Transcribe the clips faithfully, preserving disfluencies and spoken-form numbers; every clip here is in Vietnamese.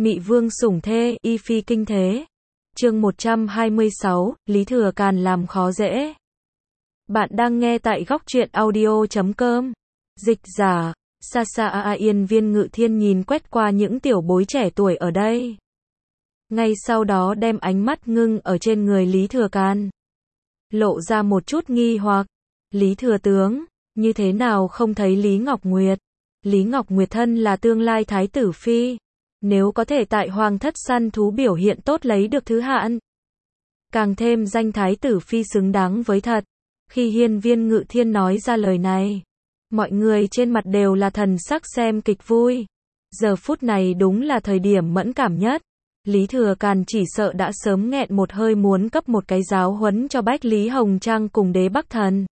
Mị vương sủng thê, y phi kinh thế. Chương một trăm hai mươi sáu, Lý Thừa Càn làm khó dễ. Bạn đang nghe tại góc truyện audio chấm com. Dịch giả, xa xa a Yên Viên Ngự Thiên nhìn quét qua những tiểu bối trẻ tuổi ở đây. Ngay sau đó đem ánh mắt ngưng ở trên người Lý Thừa Càn. Lộ ra một chút nghi hoặc. Lý Thừa Tướng, như thế nào không thấy Lý Ngọc Nguyệt? Lý Ngọc Nguyệt thân là tương lai Thái tử Phi. Nếu có thể tại Hoàng thất săn thú biểu hiện tốt lấy được thứ hạng, càng thêm danh Thái tử Phi xứng đáng với thật. Khi Hiên Viên Ngự Thiên nói ra lời này, mọi người trên mặt đều là thần sắc xem kịch vui. Giờ phút này đúng là thời điểm mẫn cảm nhất. Lý Thừa Càn chỉ sợ đã sớm nghẹn một hơi muốn cấp một cái giáo huấn cho Bách Lý Hồng Trang cùng Đế Bắc Thần.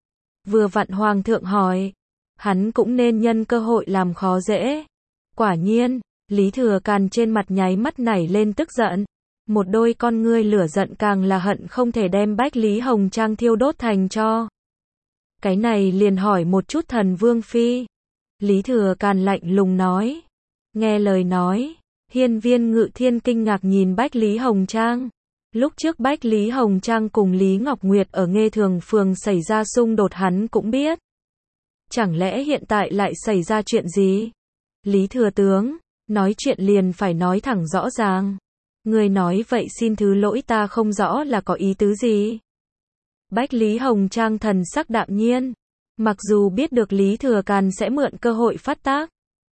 Vừa vặn Hoàng thượng hỏi, hắn cũng nên nhân cơ hội làm khó dễ. Quả nhiên, Lý Thừa Càn trên mặt nháy mắt nảy lên tức giận. Một đôi con ngươi lửa giận càng là hận không thể đem Bách Lý Hồng Trang thiêu đốt thành tro. Cái này liền hỏi một chút Thần Vương Phi. Lý Thừa Càn lạnh lùng nói. Nghe lời nói, Hiên Viên Ngự Thiên kinh ngạc nhìn Bách Lý Hồng Trang. Lúc trước Bách Lý Hồng Trang cùng Lý Ngọc Nguyệt ở Nghê Thường Phường xảy ra xung đột hắn cũng biết. Chẳng lẽ hiện tại lại xảy ra chuyện gì? Lý Thừa Tướng, nói chuyện liền phải nói thẳng rõ ràng. Người nói vậy xin thứ lỗi ta không rõ là có ý tứ gì. Bách Lý Hồng Trang thần sắc đạm nhiên. Mặc dù biết được Lý Thừa Càn sẽ mượn cơ hội phát tác,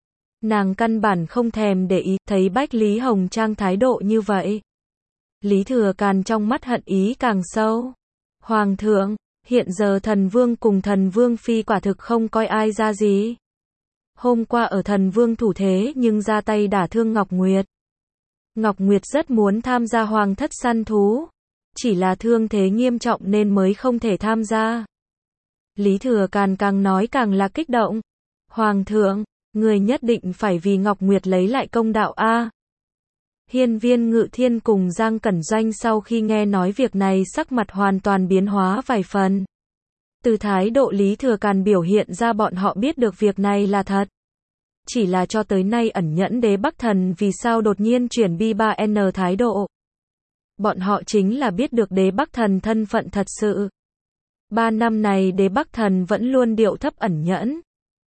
nàng căn bản không thèm để ý, thấy Bách Lý Hồng Trang thái độ như vậy. Lý Thừa Càn trong mắt hận ý càng sâu. Hoàng thượng, hiện giờ Thần Vương cùng Thần Vương Phi quả thực không coi ai ra gì. Hôm qua ở Thần Vương thủ thế nhưng ra tay đả thương Ngọc Nguyệt. Ngọc Nguyệt rất muốn tham gia Hoàng thất săn thú. Chỉ là thương thế nghiêm trọng nên mới không thể tham gia. Lý Thừa Càn càng nói càng là kích động. Hoàng thượng, người nhất định phải vì Ngọc Nguyệt lấy lại công đạo a. Hiên Viên Ngự Thiên cùng Giang Cẩn Doanh sau khi nghe nói việc này sắc mặt hoàn toàn biến hóa vài phần. Từ thái độ Lý Thừa Càn biểu hiện ra bọn họ biết được việc này là thật. Chỉ là cho tới nay ẩn nhẫn Đế Bắc Thần vì sao đột nhiên chuyển bi ba N thái độ. Bọn họ chính là biết được Đế Bắc Thần thân phận thật sự. Ba năm này Đế Bắc Thần vẫn luôn điệu thấp ẩn nhẫn.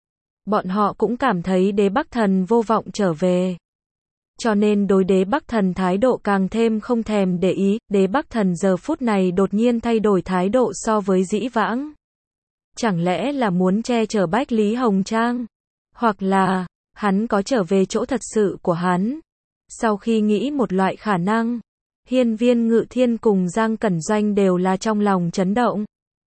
Bọn họ cũng cảm thấy Đế Bắc Thần vô vọng trở về. Cho nên đối Đế Bắc Thần thái độ càng thêm không thèm để ý. Đế Bắc Thần giờ phút này đột nhiên thay đổi thái độ so với dĩ vãng. Chẳng lẽ là muốn che chở Bách Lý Hồng Trang? Hoặc là, hắn có trở về chỗ thật sự của hắn? Sau khi nghĩ một loại khả năng, Hiên Viên Ngự Thiên cùng Giang Cẩn Doanh đều là trong lòng chấn động.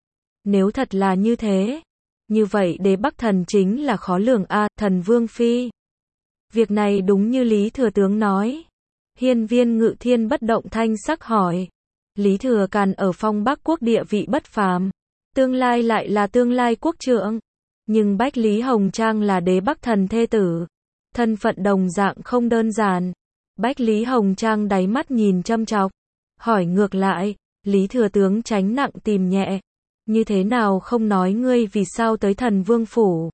Nếu thật là như thế, như vậy Đế Bắc Thần chính là khó lường a, Thần Vương Phi. Việc này đúng như Lý Thừa Tướng nói. Hiên Viên Ngự Thiên bất động thanh sắc hỏi. Lý Thừa Càn ở Phong Bắc quốc địa vị bất phàm, tương lai lại là tương lai quốc trượng. Nhưng Bách Lý Hồng Trang là Đế Bắc Thần thê tử, thân phận đồng dạng không đơn giản. Bách Lý Hồng Trang đáy mắt nhìn châm chọc, hỏi ngược lại. Lý Thừa Tướng tránh nặng tìm nhẹ. Như thế nào không nói ngươi vì sao tới Thần Vương phủ?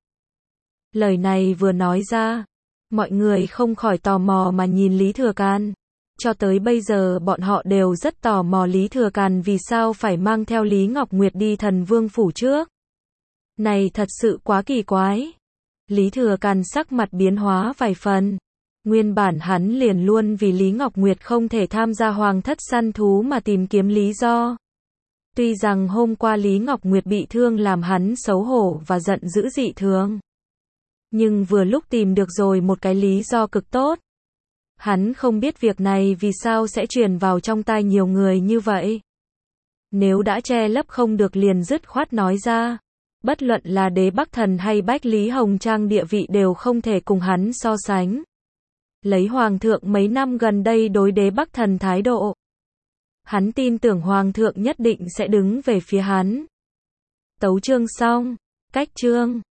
Lời này vừa nói ra, mọi người không khỏi tò mò mà nhìn Lý Thừa Càn. Cho tới bây giờ bọn họ đều rất tò mò Lý Thừa Càn vì sao phải mang theo Lý Ngọc Nguyệt đi Thần Vương phủ trước. Này thật sự quá kỳ quái. Lý Thừa Càn sắc mặt biến hóa vài phần. Nguyên bản hắn liền luôn vì Lý Ngọc Nguyệt không thể tham gia Hoàng thất săn thú mà tìm kiếm lý do. Tuy rằng hôm qua Lý Ngọc Nguyệt bị thương làm hắn xấu hổ và giận dữ dị thường. Nhưng vừa lúc tìm được rồi một cái lý do cực tốt. Hắn không biết việc này vì sao sẽ truyền vào trong tai nhiều người như vậy. Nếu đã che lấp không được liền dứt khoát nói ra. Bất luận là Đế Bắc Thần hay Bách Lý Hồng Trang địa vị đều không thể cùng hắn so sánh. Lấy Hoàng thượng mấy năm gần đây đối Đế Bắc Thần thái độ, hắn tin tưởng Hoàng thượng nhất định sẽ đứng về phía hắn. Tấu chương xong. Cách chương.